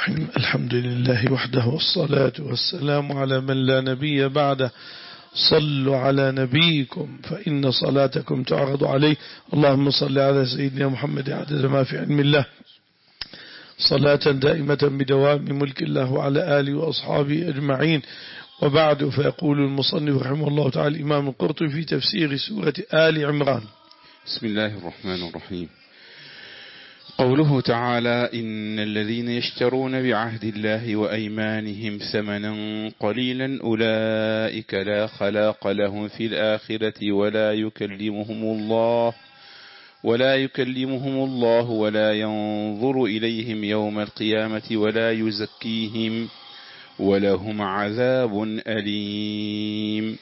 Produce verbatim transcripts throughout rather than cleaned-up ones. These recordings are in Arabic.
الرحيم. الحمد لله وحده والصلاة والسلام على من لا نبي بعده. صلوا على نبيكم فإن صلاتكم تعرض عليه. اللهم صل على سيدنا محمد عدد ما في علم الله، صلاة دائمة بدوام ملك الله وعلى آله وأصحابه أجمعين. وبعد، فيقول المصنف رحمه الله تعالى الإمام القرطبي في تفسير سورة آل عمران: بسم الله الرحمن الرحيم. قوله تعالى: إن الذين يشترون بعهد الله وأيمانهم ثمنا قليلا أولئك لا خلاق لهم في الآخرة ولا يكلمهم الله ولا يكلمهم الله ولا ينظر إليهم يوم القيامة ولا يزكيهم ولهم عذاب أليم.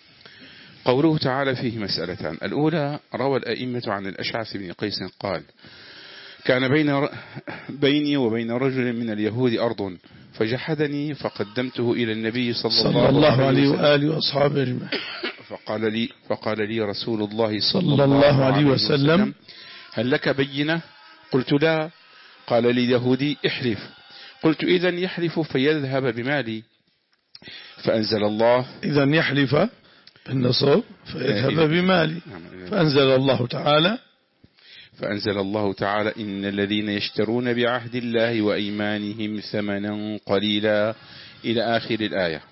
قوله تعالى فيه مسألتان. الأولى: روى الأئمة عن الأشعث بن قيس قال: كان بين بيني وبين رجل من اليهود أرض فجحدني فقدمته إلى النبي صلى, صلى الله عليه وآله وأصحابه أجمعين فقال لي فقال لي رسول الله صلى الله عليه وسلم: هل لك بينة؟ قلت: لا. قال لي اليهودي: احلف. قلت: إذن يحلف فيذهب بمالي. فأنزل الله: إذن يحلف بالنصب فيذهب بمالي. فأنزل الله تعالى فأنزل الله تعالى: إن الذين يشترون بعهد الله وأيمانهم ثمنا قليلا إلى آخر الآية.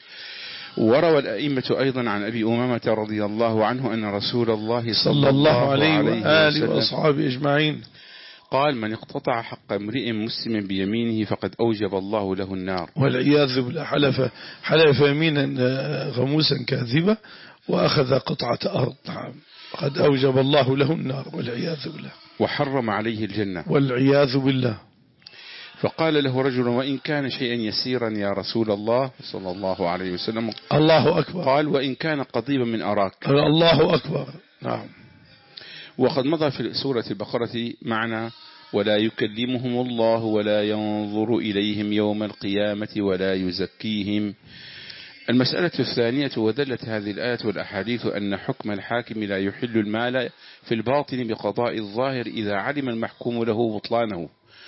وروى الأئمة أيضا عن أبي أمامة رضي الله عنه أن رسول الله صلى الله عليه وآله وأصحابه أجمعين قال: من اقتطع حق امرئ مسلم بيمينه فقد أوجب الله له النار. والعياذ بالله. حلف حلف يمينا غموسا كاذبة وأخذ قطعة أرض، قد أوجب الله له النار والعياذ بالله. وحرم عليه الجنة والعياذ بالله. فقال له رجل: وإن كان شيئا يسيرا يا رسول الله صلى الله عليه وسلم. الله أكبر. قال: وإن كان قضيبا من أراك. الله أكبر. نعم. وقد مضى في سورة البقرة معنى: ولا يكلمهم الله ولا ينظر إليهم يوم القيامة ولا يزكيهم. المسألة الثانية: ودلت هذه الآية والأحاديث أن حكم الحاكم لا يحل المال في الباطن بقضاء الظاهر إذا علم المحكوم له بطلانه.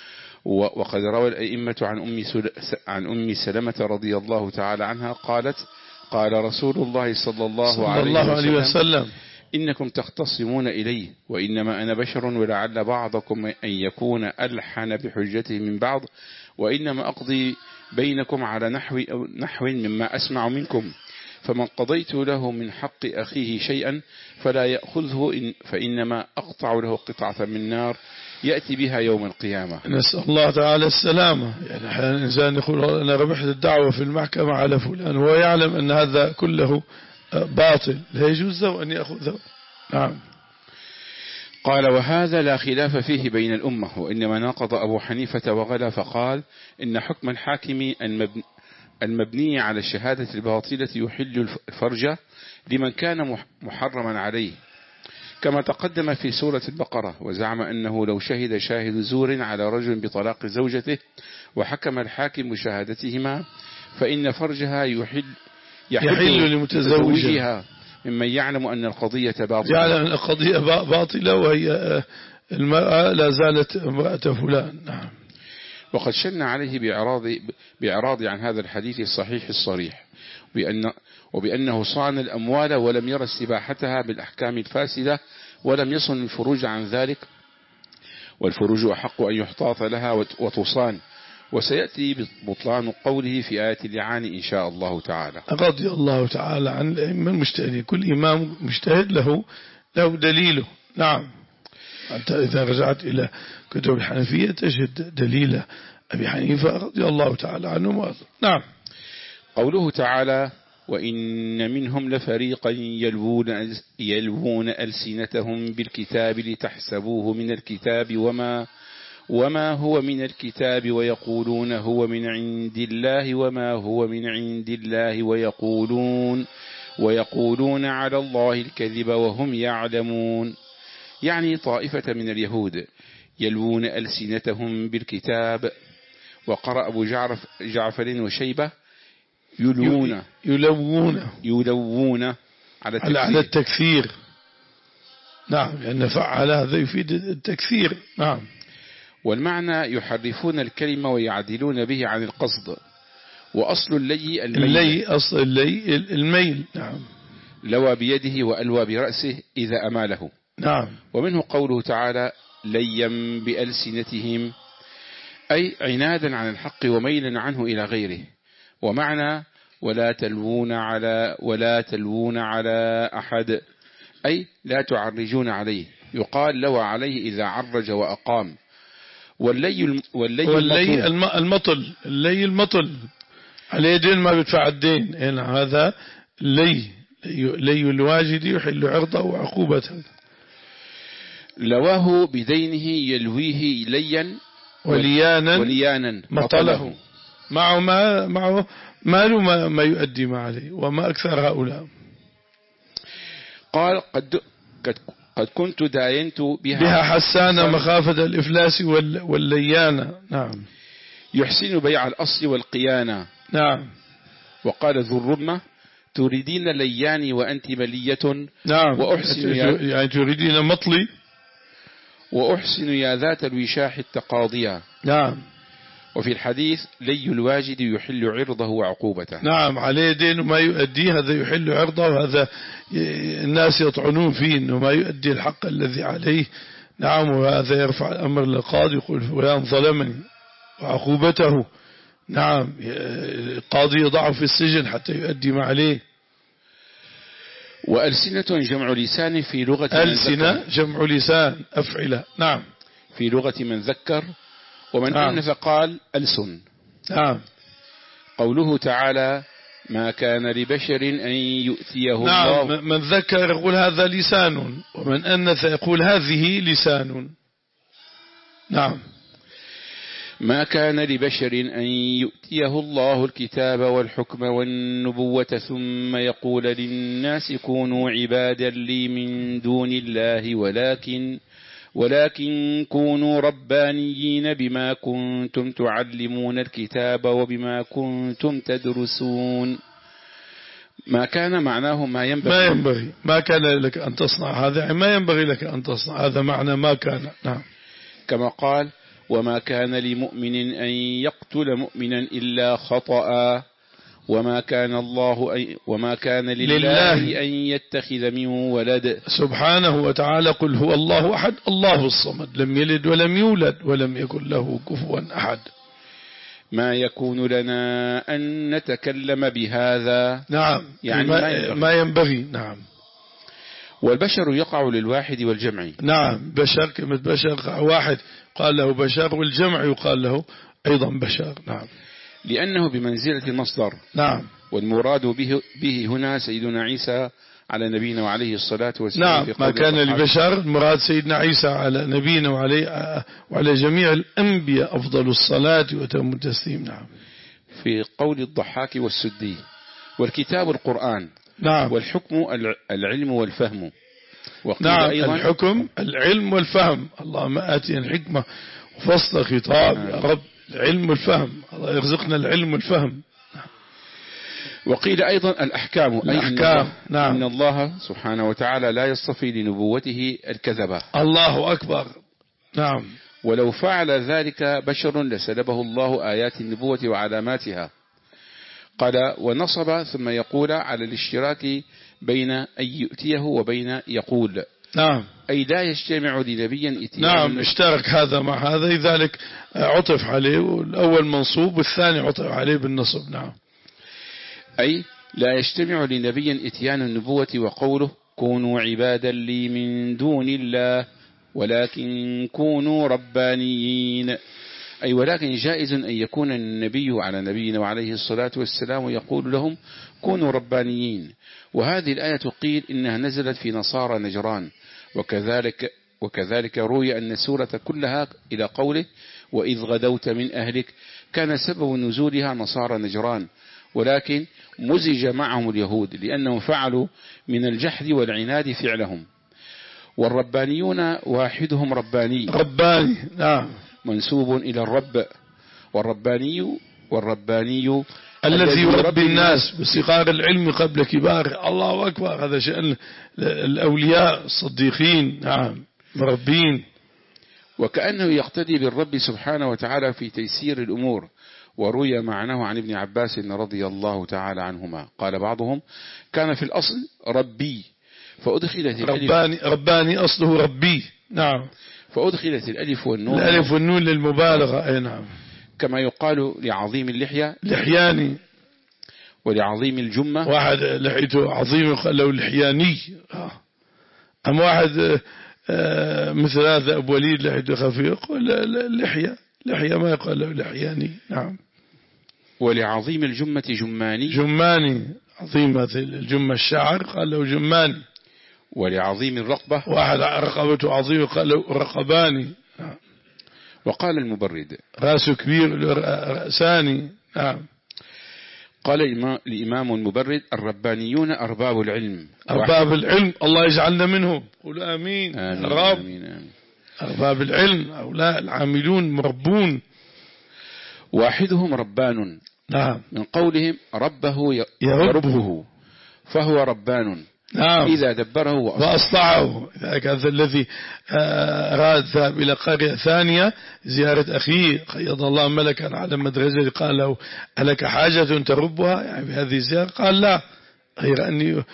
وقد روى الأئمة عن أم عن أم سلمة رضي الله تعالى عنها قالت: قال رسول الله صلى الله, صلى عليه, الله عليه وسلم: إنكم تختصمون إليه وإنما أنا بشر ولعل بعضكم أن يكون ألحن بحجته من بعض وإنما أقضي بينكم على نحو, نحو مما أسمع منكم، فمن قضيت له من حق أخيه شيئا فلا يأخذه إن فإنما أقطع له قطعة من نار يأتي بها يوم القيامة. نسأل الله تعالى السلامة. يعني أحيانا الإنسان يقول: أنا ربحت الدعوة في المحكمة على فلان، وهو يعلم أن هذا كله باطل، لا يجوز له أن يأخذه. نعم. قال: وهذا لا خلاف فيه بين الأمة، وإنما ناقض أبو حنيفة وغلا فقال: إن حكم الحاكم المبني على الشهادة الباطلة يحل الفرج لمن كان محرما عليه، كما تقدم في سورة البقرة. وزعم أنه لو شهد شاهد زور على رجل بطلاق زوجته وحكم الحاكم بشهادتهما فإن فرجها يحل يحل, يحل لمتزوجها ممن يعلم أن القضية باطلة، يعلم أن القضية باطلة وهي المرأة لا زالت امرأة فلان. نعم. وقد شن عليه بإعراض, بإعراض عن هذا الحديث الصحيح الصريح، بأن وبأنه صان الأموال ولم يرى استباحتها بالأحكام الفاسدة ولم يصن الفروج عن ذلك، والفروج أحق أن يحتاط لها وتصان. وسيأتي بطلان قوله في آية اللعان إن شاء الله تعالى. رضي الله تعالى عن الأئمة المجتهدين. كل إمام مجتهد له له دليله. نعم. أنت إذا رجعت إلى كتب الحنفية تجد دليل أبي حنيفة رضي الله تعالى عنه. نعم. قوله تعالى: وإن منهم لفريقا يلوون, يلوون ألسنتهم بالكتاب لتحسبوه من الكتاب وما وما هو من الكتاب ويقولون هو من عند الله وما هو من عند الله ويقولون ويقولون على الله الكذب وهم يعلمون. يعني طائفة من اليهود يلوون ألسنتهم بالكتاب. وقرأ أبو جعفر وشيبة يلوون يلوون يلوون على التكثير, على التكثير. نعم، لأن فعل هذا يفيد التكثير. نعم. والمعنى يحرفون الكلمة ويعدلون به عن القصد. وأصل اللي الميل اللي أصل اللي الميل. نعم. لوى بيده وألوى برأسه إذا أماله. نعم. ومنه قوله تعالى ليا بألسنتهم، أي عنادا عن الحق وميلا عنه إلى غيره. ومعنى ولا تلوون على ولا تلوون على أحد، أي لا تعرجون عليه. يقال لوى عليه إذا عرج وأقام. واللي واللي, واللي المطل اللي المطل عليه دين ما بيدفع الدين. هنا هذا لي لي الواجد يحل عرضه وعقوبته. لواه بدينه يلويه ليا وليانا, وليانا مطله. معه ما معه ماله ما, ما يؤدي ما عليه. وما أكثر هؤلاء. قال قد قد, قد كنت داينت بها, بها حسانة مخافة الإفلاس والليانة. نعم. يحسن بيع الأصل والقيانة. نعم. وقال ذو الرمة تريدين لياني وأنت ملية. نعم. وأحسن يعني تريدين مطلي. وأحسن يا ذات الوشاح التقاضية. نعم. وفي الحديث لي الواجد يحل عرضه وعقوبته. نعم. عليه دين وما يؤديه هذا يحل عرضه، وهذا الناس يطعنون فيه انه ما يؤدي الحق الذي عليه. نعم. وهذا يرفع الأمر للقاضي يقول فلان ظلمني وعقوبته. نعم. القاضي يضعه في السجن حتى يؤدي ما عليه. وألسنة جمع لسان في لغة ألسنة جمع لسان أفعلة. نعم. في لغة من ذكر. ومن نعم. أنث قال ألسن. نعم. قوله تعالى ما كان لبشر أن يؤتيه نعم. الله. من ذكر يقول هذا لسان، ومن أنث يقول هذه لسان. نعم. ما كان لبشر أن يؤتيه الله الكتاب والحكم والنبوة ثم يقول للناس كونوا عبادا لي من دون الله ولكن ولكن كونوا ربانيين بما كنتم تعلمون الكتاب وبما كنتم تدرسون. ما كان معناه ما ينبغي ما ينبغي ما كان لك أن تصنع هذا، يعني ما ينبغي لك أن تصنع هذا معنى ما كان. نعم. كما قال وما كان لمؤمن أن يقتل مؤمنا إلا خطأ وما كان الله أي وما كان لله, لله أن يتخذ من ولد. سبحانه وتعالى قل هو الله أحد الله الصمد لم يلد ولم يولد ولم يكن له كفوا أحد. ما يكون لنا أن نتكلم بهذا. نعم. يعني ما, ما ينبغي. ما ينبغي. نعم. والبشر يقع للواحد والجمع. نعم. بشر كلمة بشر واحد قال له بشر، والجمع يقال له أيضا بشر. نعم. لأنه بمنزلة المصدر. نعم. والمراد به, به هنا سيدنا عيسى على نبينا وعليه الصلاة والسلام. نعم. ما كان لبشر المراد سيدنا عيسى على نبينا وعليه وعلى جميع الأنبياء أفضل الصلاة وتم التسليم. نعم. في قول الضحاك والسدي. والكتاب القرآن. نعم. والحكم العلم والفهم. نعم. أيضا الحكم العلم والفهم. اللهم آتي الحكمة وفصل خطاب. نعم. يا رب العلم والفهم، الله يرزقنا العلم والفهم. وقيل أيضا الأحكام. الأحكام. أي نعم. إن الله سبحانه وتعالى لا يصطفي لنبوته الكذبة. الله أكبر. نعم. ولو فعل ذلك بشر لسلبه الله آيات النبوة وعلاماتها. قال ونصب ثم يقول على الاشتراك بين أن يؤتيه وبين يقول. نعم. أي لا يجتمع لنبي إتيان. نعم. اشترك هذا مع هذا، لذلك عطف عليه، والأول منصوب والثاني عطف عليه بالنصب. نعم. أي لا يجتمع لنبي إتيان النبوة وقوله كونوا عبادا لي من دون الله ولكن كونوا ربانيين. أي ولكن جائز أن يكون النبي على نبينا وعليه الصلاة والسلام ويقول لهم كونوا ربانيين. وهذه الآية قيل إنها نزلت في نصارى نجران، وكذلك وكذلك روي أن السورة كلها إلى قوله وإذ غدوت من أهلك كان سبب نزولها نصارى نجران، ولكن مزج معهم اليهود لأنهم فعلوا من الجحد والعناد فعلهم. والربانيون واحدهم رباني رباني. نعم. منسوب إلى الرب. والرباني والرباني الذي يربي الناس بصغار العلم قبل كبار. الله أكبر. هذا شأن الأولياء الصديقين. نعم. مربين. وكأنه يقتدي بالرب سبحانه وتعالى في تيسير الأمور. وروي معناه عن ابن عباس رضي الله تعالى عنهما قال بعضهم كان في الأصل ربي فأدخلت الألف رباني, رباني أصله ربي. نعم. فأدخلت الألف والنون الألف والنون للمبالغة. أي نعم. كما يقال لعظيم اللحية لحياني، ولعظيم الجمة واحد لحيته عظيم يقال له لحياني. أم واحد مثل هذا أبو وليد لحيته خفيف يقول لحية لحية ما يقال له لحياني. نعم. ولعظيم الجمة جماني جماني، عظيمة الجمة الشعر قال له جماني. ولعظيم الرقبة واحد رقبته عظيمة قال له رقباني. نعم. وقال المبرد راسه كبير رأساني. نعم. قال الإمام المبرد الربانيون أرباب العلم. أرباب العلم الله يجعلنا منهم. قولوا آمين. آمين, رب. آمين, آمين. أرباب العلم هؤلاء العاملون مربون. واحدهم ربان. نعم. من قولهم ربه يربه فهو ربان. نعم. إذا دبره وأصلحه. إذا كان الذي أراد ذهب إلى قرية ثانية زيارة أخيه قيض الله ملكا على مدرسة قال له ألك حاجة تربها يعني بهذه الزيارة؟ قال لا، غير أني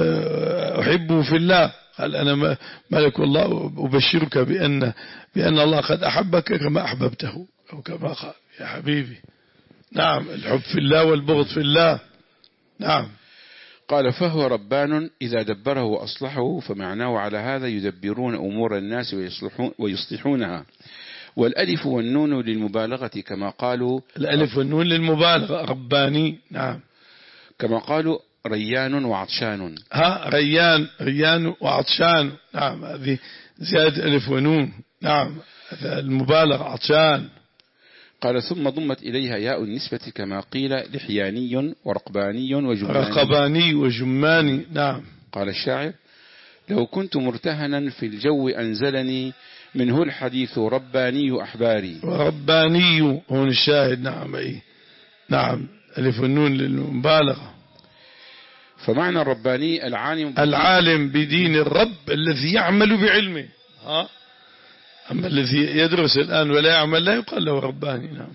أحبه في الله. قال أنا ملك الله أبشرك بأن بأن الله قد أحبك كما أحببته أو كما قال يا حبيبي. نعم. الحب في الله والبغض في الله. نعم. قال فهو ربان إذا دبره وأصلحه، فمعناه على هذا يدبرون أمور الناس ويصلحون ويصلحونها. والألف والنون للمبالغة كما قالوا الألف والنون للمبالغة رباني. نعم. كما قالوا ريان وعطشان. ها ريان ريان وعطشان. نعم. هذه زيادة ألف ونون. نعم. المبالغة عطشان. قال ثم ضمت إليها ياء النسبة كما قيل لحياني ورقباني وجماني. رقباني وجماني. نعم. قال الشاعر لو كنت مرتهنا في الجو أنزلني منه الحديث رباني أحباري. ورباني هون الشاهد. نعم. أي نعم. ألف النون للمبالغة. فمعنى الرباني العالم العالم بدين الرب الذي يعمل بعلمه. ها أما الذي يدرس الآن ولا يعمل لا يقال له رباني. نعم.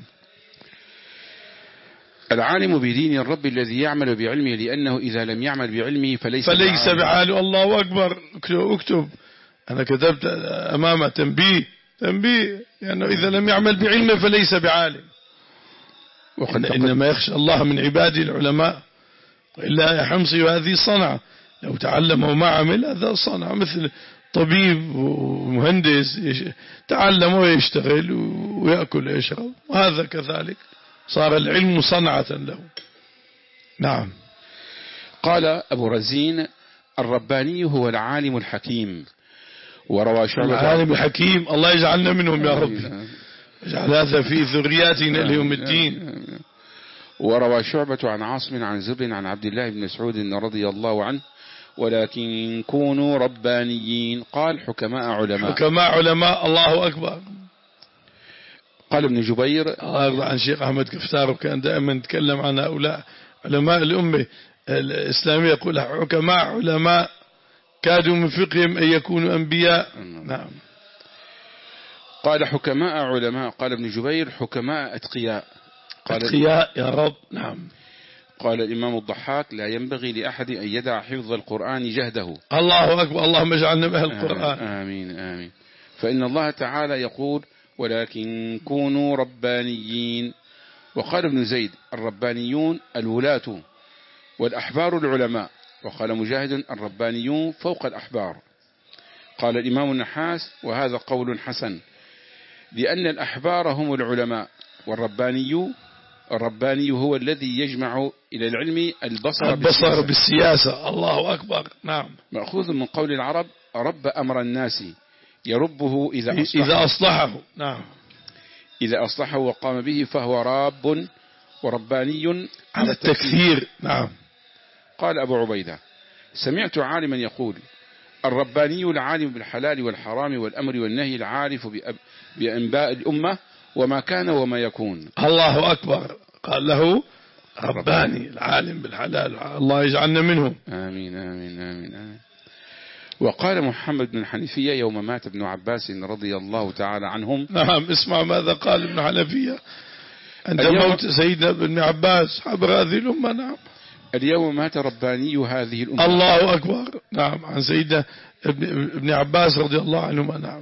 العالم بدين الرب الذي يعمل بعلمه، لأنه إذا لم يعمل بعلمه فليس فليس بعالم. الله أكبر. اكتب أنا كتبت أمام تنبيه تنبيه لأنه إذا لم يعمل بعلمه فليس بعالم. إن إنما يخشى الله من عباده العلماء، وإلا يا حمصي وهذه صنعة لو تعلم وما عمل هذا صنعة. مثل طبيب ومهندس تعلم ويشتغل ويأكل ويشرب، وهذا كذلك صار العلم صنعة له. نعم. قال أبو رزين الرباني هو العالم الحكيم. وروى شعبة العالم الحكيم الله يجعلنا منهم يا رب، اجعل هذا في ذرياتنا ليوم الدين. وروى شعبة عن عاصم عن زر عن عبد الله بن مسعود رضي الله عنه ولكن كونوا ربانيين. قال حكماء علماء. حكماء علماء. الله أكبر. قال ابن جبير الله يرضى عن شيخ أحمد كفتار وكان دائما يتكلم عن هؤلاء علماء الأمة الإسلامية، يقول حكماء علماء كادوا من فقههم أن يكونوا أنبياء. نعم. قال حكماء علماء. قال ابن جبير حكماء أتقياء. قال أتقياء يا رب. نعم. قال الإمام الضحاك لا ينبغي لأحد أن يدع حفظ القرآن جهده. الله أكبر. اللهم اجعلنا من أهل القرآن. آمين آمين. فإن الله تعالى يقول ولكن كونوا ربانيين. وقال ابن زيد الربانيون الولاة والأحبار العلماء. وقال مجاهد الربانيون فوق الأحبار. قال الإمام النحاس وهذا قول حسن، لأن الأحبار هم العلماء، والرباني الرباني هو الذي يجمع إلى العلم البصر, البصر بالسياسة. الله أكبر. نعم. مأخوذ من قول العرب رب أمر الناس يربه إذا أصلحه. إذا أصلحه. نعم. إذا أصلحه وقام به فهو راب ورباني على التكثير. نعم. قال أبو عبيدة سمعت عالما يقول الرباني العالم بالحلال والحرام والأمر والنهي العارف بأنباء الأمة وما كان وما يكون. الله أكبر. قال له رباني العالم بالحلال. الله يجعلنا منهم. آمين آمين آمين, آمين. وقال محمد بن حنيفية يوم مات ابن عباس رضي الله تعالى عنهم. نعم، اسمع ماذا قال ابن حنيفية عند موت سيدنا ابن عباس حبر هذه الأمة. نعم. اليوم مات رباني هذه الأمة. الله أكبر. نعم، عن سيدنا ابن عباس رضي الله عنهما. نعم.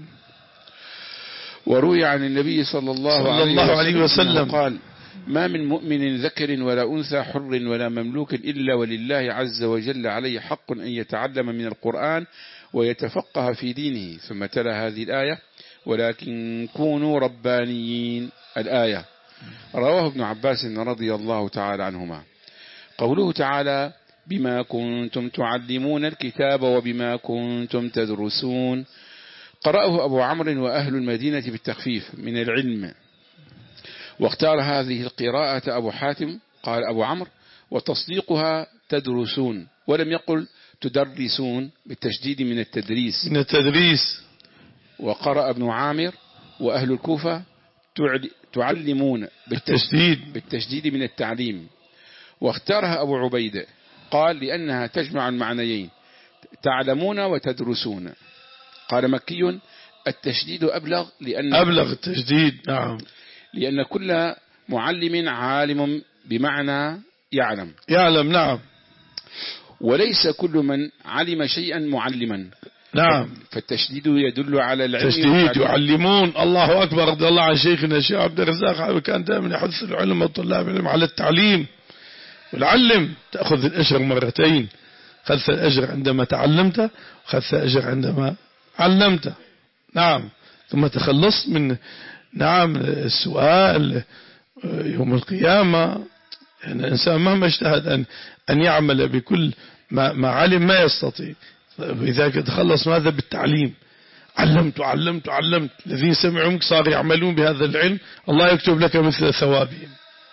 وروي عن النبي صلى الله, صلى الله عليه وسلم قال: ما من مؤمن ذكر ولا أنثى حر ولا مملوك إلا ولله عز وجل عليه حق أن يتعلم من القرآن ويتفقه في دينه. ثم تلا هذه الآية: ولكن كونوا ربانيين. الآية رواه ابن عباس رضي الله تعالى عنهما. قوله تعالى: بما كنتم تعلمون الكتاب وبما كنتم تدرسون، قرأه أبو عمرو وأهل المدينة بالتخفيف من العلم، واختار هذه القراءة أبو حاتم قال أبو عمرو: وتصديقها تدرسون، ولم يقل تدرسون بالتشديد من التدريس من التدريس. وقرأ ابن عامر وأهل الكوفة تعلمون بالتشديد بالتشديد من التعليم، واختارها أبو عبيدة قال لأنها تجمع المعنيين تعلمون وتدرسون. قال مكي: التشديد أبلغ لأن أبلغ التشديد. نعم، لأن كل معلم عالم بمعنى يعلم يعلم. نعم، وليس كل من علم شيئا معلما. نعم، فالتشديد يدل على العلم. تشديد يعلمون. الله أكبر. رضي الله عن شيخنا الشيخ عبد الرزاق كان دائما يحث العلماء والطلاب العلم على التعليم والعلم. تأخذ الأجر مرتين، خذت الأجر عندما تعلمت وخذت الأجر عندما علمت. نعم، ثم تخلصت من نعم السؤال يوم القيامة. يعني الإنسان مهما اجتهد أن أن يعمل بكل ما, ما علم ما يستطيع. لذلك تخلص ماذا؟ بالتعليم. علمت علمت علمت. الذين سمعوا منك صاروا يعملون بهذا العلم، الله يكتب لك مثل ثوابهم.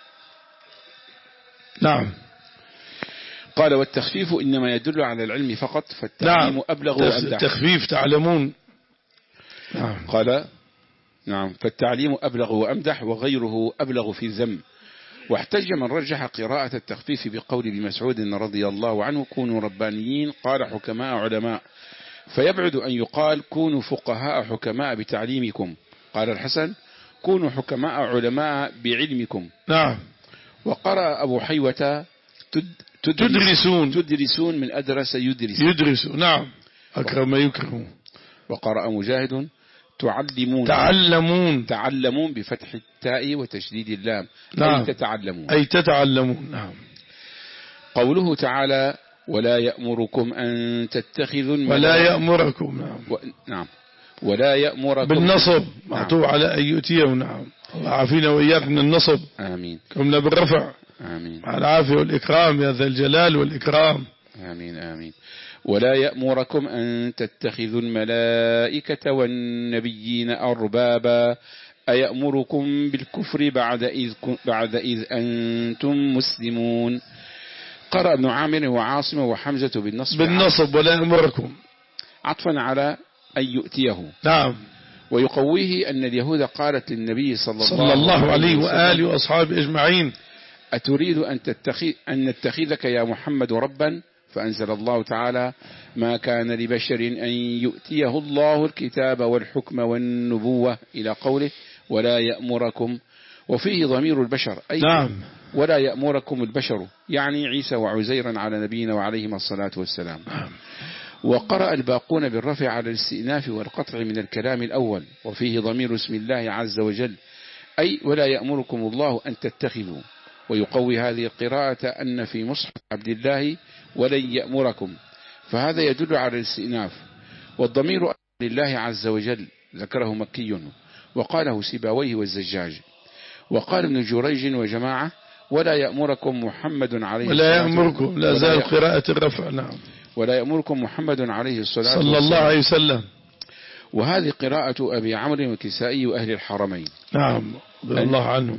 نعم. قال: والتخفيف إنما يدل على العلم فقط، فالتعليم نعم. أبلغ وأمدح. تخفيف تعلمون. نعم. قال: نعم، فالتعليم أبلغ وأمدح، وغيره أبلغ في الذم. واحتج من رجح قراءة التخفيف بقول ابن مسعود رضي الله عنه: كونوا ربانيين، قال حكماء علماء، فيبعد أن يقال كونوا فقهاء حكماء بتعليمكم. قال الحسن: كونوا حكماء علماء بعلمكم. نعم. وقرأ أبو حيوة تدرسون تدرسون من أدرس يدرس يدرس. نعم، أكرم يكرم. وقرأ مجاهد تعلمون تعلمون تعلمون بفتح التاء وتشديد اللام. نعم. أي تتعلمون أي تتعلمون. نعم. قوله تعالى: ولا يأمركم أن تتخذوا ولا يأمركم. نعم. و... نعم ولا يأمركم بالنصب معطوب نعم. على أن يؤتيه. نعم، الله عافينا وإياكم من النصب. آمين. كمنا بالرفع. آمين. مع العافية والإكرام يا ذا الجلال والإكرام. آمين آمين. ولا يأمركم أن تتخذوا الملائكة والنبيين أربابا أيأمركم بالكفر بعد إذ, بعد إذ أنتم مسلمون. قرأ ابن عامر وعاصم وحمزة بالنصب بالنصب ولا يأمركم عطفا على أن يؤتيه. نعم. ويقويه أن اليهود قالت للنبي صلى, صلى الله عليه وآله وأصحابه أجمعين: أتريد أن, تتخذ أن نتخذك يا محمد ربا؟ فأنزل الله تعالى: ما كان لبشر أن يؤتيه الله الكتاب والحكم والنبوة إلى قوله: ولا يأمركم، وفيه ضمير البشر أي نعم. ولا يأمركم البشر، يعني عيسى وعزيرا على نبينا وعليهما الصلاة والسلام. وقرأ الباقون بالرفع على الاستئناف والقطع من الكلام الأول، وفيه ضمير اسم الله عز وجل أي ولا يأمركم الله أن تتخذوا. ويقوي هذه القراءة أن في مصحف عبد الله ولن يأمركم، فهذا يدل على الاستئناف. والضمير لله عز وجل ذكره مكي وقاله سيباويه والزجاج. وقال ابن جريج وجماعة: ولا يأمركم محمد عليه ولا يأمركم، لا زال قراءة الرفع. نعم. ولا يأمركم محمد عليه الصلاة والسلام صلى الله عليه وسلم. وهذه قراءة أبي عمرو والكسائي وأهل الحرمين. نعم، رضي الله عنهم.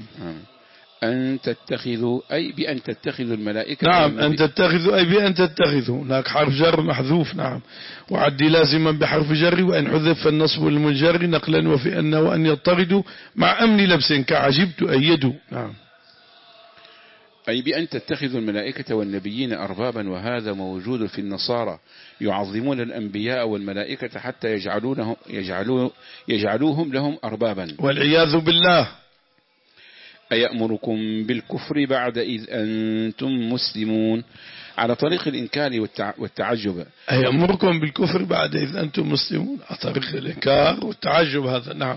أن تتخذوا أي بأن تتخذوا الملائكة. نعم، أن تتخذوا أي بأن تتخذوا. هناك حرف جر محذوف. نعم. وعدي لازما بحرف جر، وأن حذف النصب المنجر نقلا وفي أن وأن يضطردوا مع أمن لبس كعجبت أيدوا. نعم. أي بأن تتخذوا الملائكة والنبيين أربابا، وهذا موجود في النصارى يعظمون الأنبياء والملائكة حتى يجعلونهم يجعلوه يجعلوهم لهم أربابا والعياذ بالله. أيأمركم بالكفر بعد إذ أنتم مسلمون، على طريق الإنكار والتعجب. أيأمركم بالكفر بعد إذ أنتم مسلمون، على طريق الإنكار والتعجب هذا. نعم.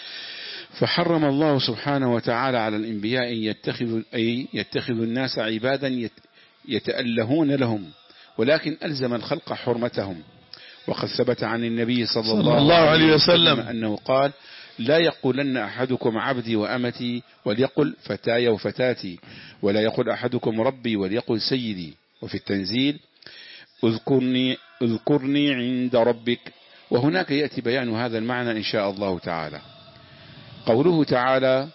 فحرم الله سبحانه وتعالى على الأنبياء أن يتخذوا أي يتخذوا الناس عبادا يتألهون لهم، ولكن ألزم الخلق حرمتهم. وقد ثبت عن النبي صلى, صلى الله, الله عليه وسلم أنه قال: لا يقولن أحدكم عبدي وأمتي وليقل فتاي وفتاتي، ولا يقول أحدكم ربي وليقل سيدي. وفي التنزيل: اذكرني, اذكرني عند ربك. وهناك يأتي بيان هذا المعنى إن شاء الله تعالى. قوله تعالى: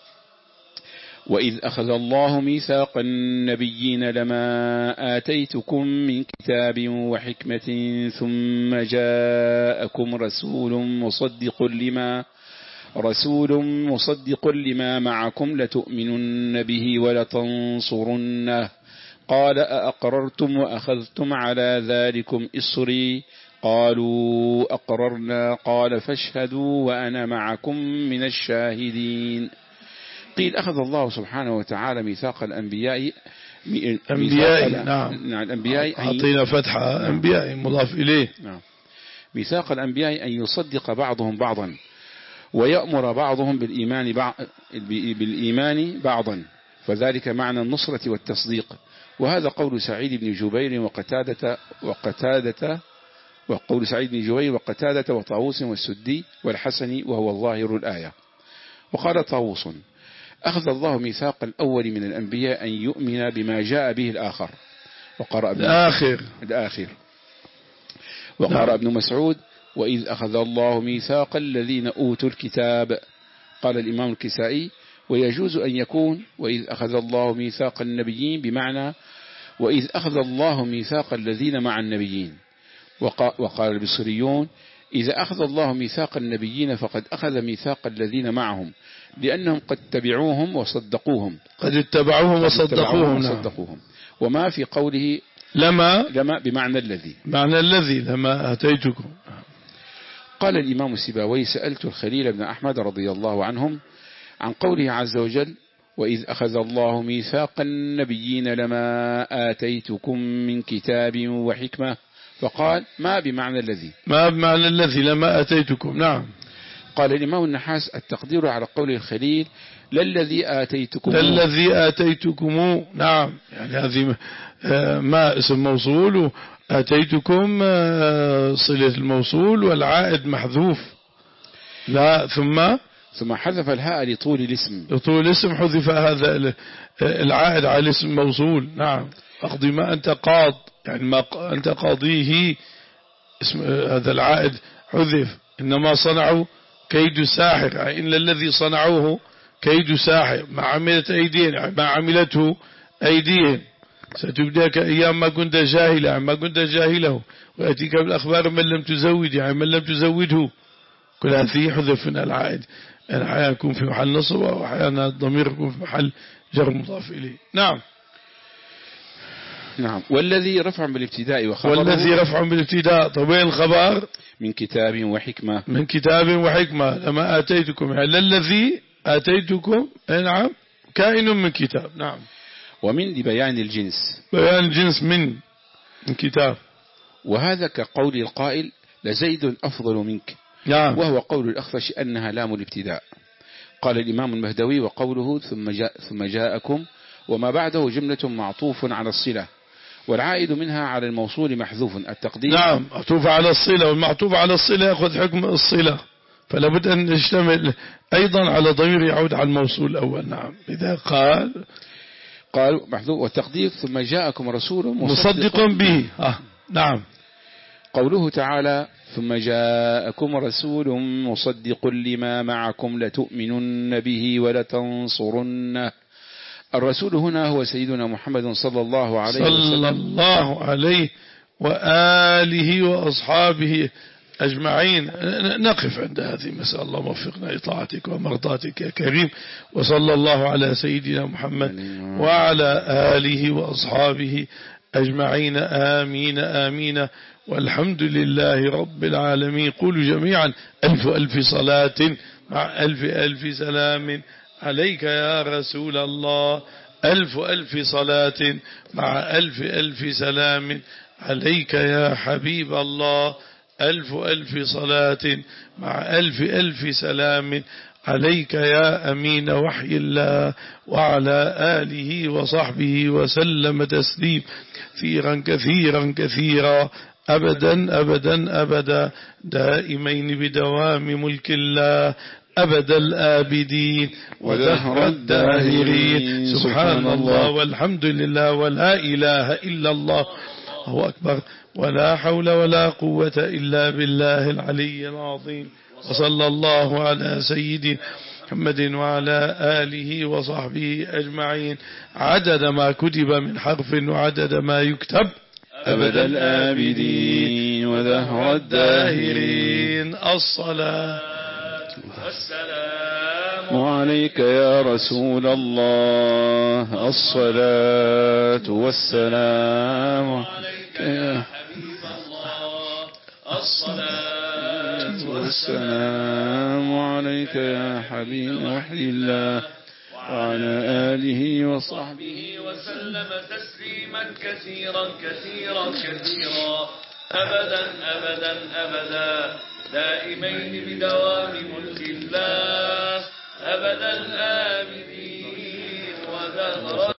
وإذ أخذ الله ميثاق النبيين لما آتيتكم من كتاب وحكمة ثم جاءكم رسول مصدق لما رسول مصدق لما معكم لتؤمنن به ولتنصرنه قال أأقررتم وأخذتم على ذلكم إصري قالوا أقررنا قال فاشهدوا وأنا معكم من الشاهدين. قيل أخذ الله سبحانه وتعالى ميثاق الأنبياء أنبياء نعم. نعم الأنبياء أعطينا فتحة أنبياء مضاف إليه. نعم. ميثاق الأنبياء أن يصدق بعضهم بعضا ويأمر بعضهم بالإيمان بعض بالإيمان بعضا، فذلك معنى النصرة والتصديق. وهذا قول سعيد بن جبير وقتادة وقتادة وقول سعيد بن جبير وقتادة وطاووس والسدي والحسني، وهو ظاهر الآية. وقال طاووس: أخذ الله ميثاق الأول من الأنبياء أن يؤمن بما جاء به الآخر. وقرأ ابن الآخر الآخر وقرأ ابن مسعود: وإذ أخذ الله ميثاق الذين أوتوا الكتاب. قال الإمام الكسائي: ويجوز أن يكون وإذ أخذ الله ميثاق النبيين بمعنى وإذ أخذ الله ميثاق الذين مع النبيين. وقال البصريون: إذا أخذ الله ميثاق النبيين فقد أخذ ميثاق الذين معهم، لأنهم قد تبعوهم وصدقوهم قد اتبعوهم وصدقوهم, وصدقوهم. وما في قوله لما لما بمعنى الذي معنى الذي لما أتيتكم. قال الإمام السباوي: سألت الخليل بن أحمد رضي الله عنهم عن قوله عز وجل: وإذ أخذ الله ميثاق النبيين لما آتيتكم من كتاب وحكمة، فقال: ما بمعنى الذي ما بمعنى الذي لما أتيتكم. نعم. قال الإمام النحاس: التقدير على قول الخليل: للذي آتيتكم للذي آتيتكم. نعم، يعني هذه ما اسم موصول، وآتيتكم صلة الموصول والعائد محذوف. لا ثم ثم حذف الهاء لطول الاسم لطول الاسم حذف هذا العائد على الاسم الموصول. نعم. أقضي ما أنت قاض، يعني ما أنت قاضيه، اسم هذا العائد حذف. إنما صنعوا كيد ساحر، إن الذي صنعوه كيد ساحر ما عملت أيديهم ما عملته أيديهم. ستبدأك أيام ما كنت جاهلا ما كنت جاهله، ويأتيك بالأخبار من لم تزود، يعني من لم تزوده. كل هذه حذف من العائد، يعني أحيانا يكون في محل نصب وأحيانا الضمير يكون في محل جر مضاف إليه. نعم. نعم. والذي رفع بالابتداء وخبره والذي رفع بالابتداء. طبيعي الخبر من كتاب وحكمة من كتاب وحكمة لما آتيتكم، يعني الذي آتيتكم نعم كائن من كتاب. نعم. ومن لبيان الجنس، بيان الجنس من من كتاب. وهذا كقول القائل: لزيد أفضل منك. نعم. وهو قول الأخفش أنها لام الابتداء. قال الإمام المهدوي: وقوله ثم جاء ثم جاءكم وما بعده جملة معطوف على الصلة، والعائد منها على الموصول محذوف. التقدير نعم معطوف على الصلة، والمعطوف على الصلة يأخذ حكم الصلة، فلا بد أن يشتمل أيضا على ضمير يعود على الموصول الأول. نعم. إذا قال قال محذوف. والتقدير ثم جاءكم رسول مصدق, مصدق به. آه. نعم. قوله تعالى: ثم جاءكم رسول مصدق لما معكم لتؤمنن به ولتنصرنه. الرسول هنا هو سيدنا محمد صلى الله عليه وسلم صلى الله عليه وآله وأصحابه أجمعين. نقف عند هذه مسألة. الله وفقنا لطاعتك ومرضاتك يا كريم. وصلى الله على سيدنا محمد وعلى آله وأصحابه أجمعين. آمين آمين. والحمد لله رب العالمين. قولوا جميعا ألف ألف صلاة مع ألف ألف سلام عليك يا رسول الله. ألف ألف صلاة مع ألف ألف سلام عليك يا حبيب الله. ألف ألف صلاة مع ألف ألف سلام عليك يا أمين وحي الله وعلى آله وصحبه وسلم تسليم كثيرا كثيرا كثيرا أبدا أبدا أبدا دائمين بدوام ملك الله أبد الآبدين ودهر الداهرين. سبحان الله والحمد لله ولا إله إلا الله الله أكبر ولا حول ولا قوة إلا بالله العلي العظيم. وصلى الله على سيدنا محمد وعلى آله وصحبه أجمعين عدد ما كتب من حرف وعدد ما يكتب أبد الآبدين ودهر الداهرين. الصلاة والسلام عليك يا رسول الله. الصلاة والسلام عليك يا حبيب الله. الصلاة والسلام عليك يا حبيب وحي الله وعلى آله وصحبه وسلم تسليما كثيرا كثيرا كثيرا أبدا أبدا أبدا دائمين بدوام ملك الله أبدا آمنين ودهر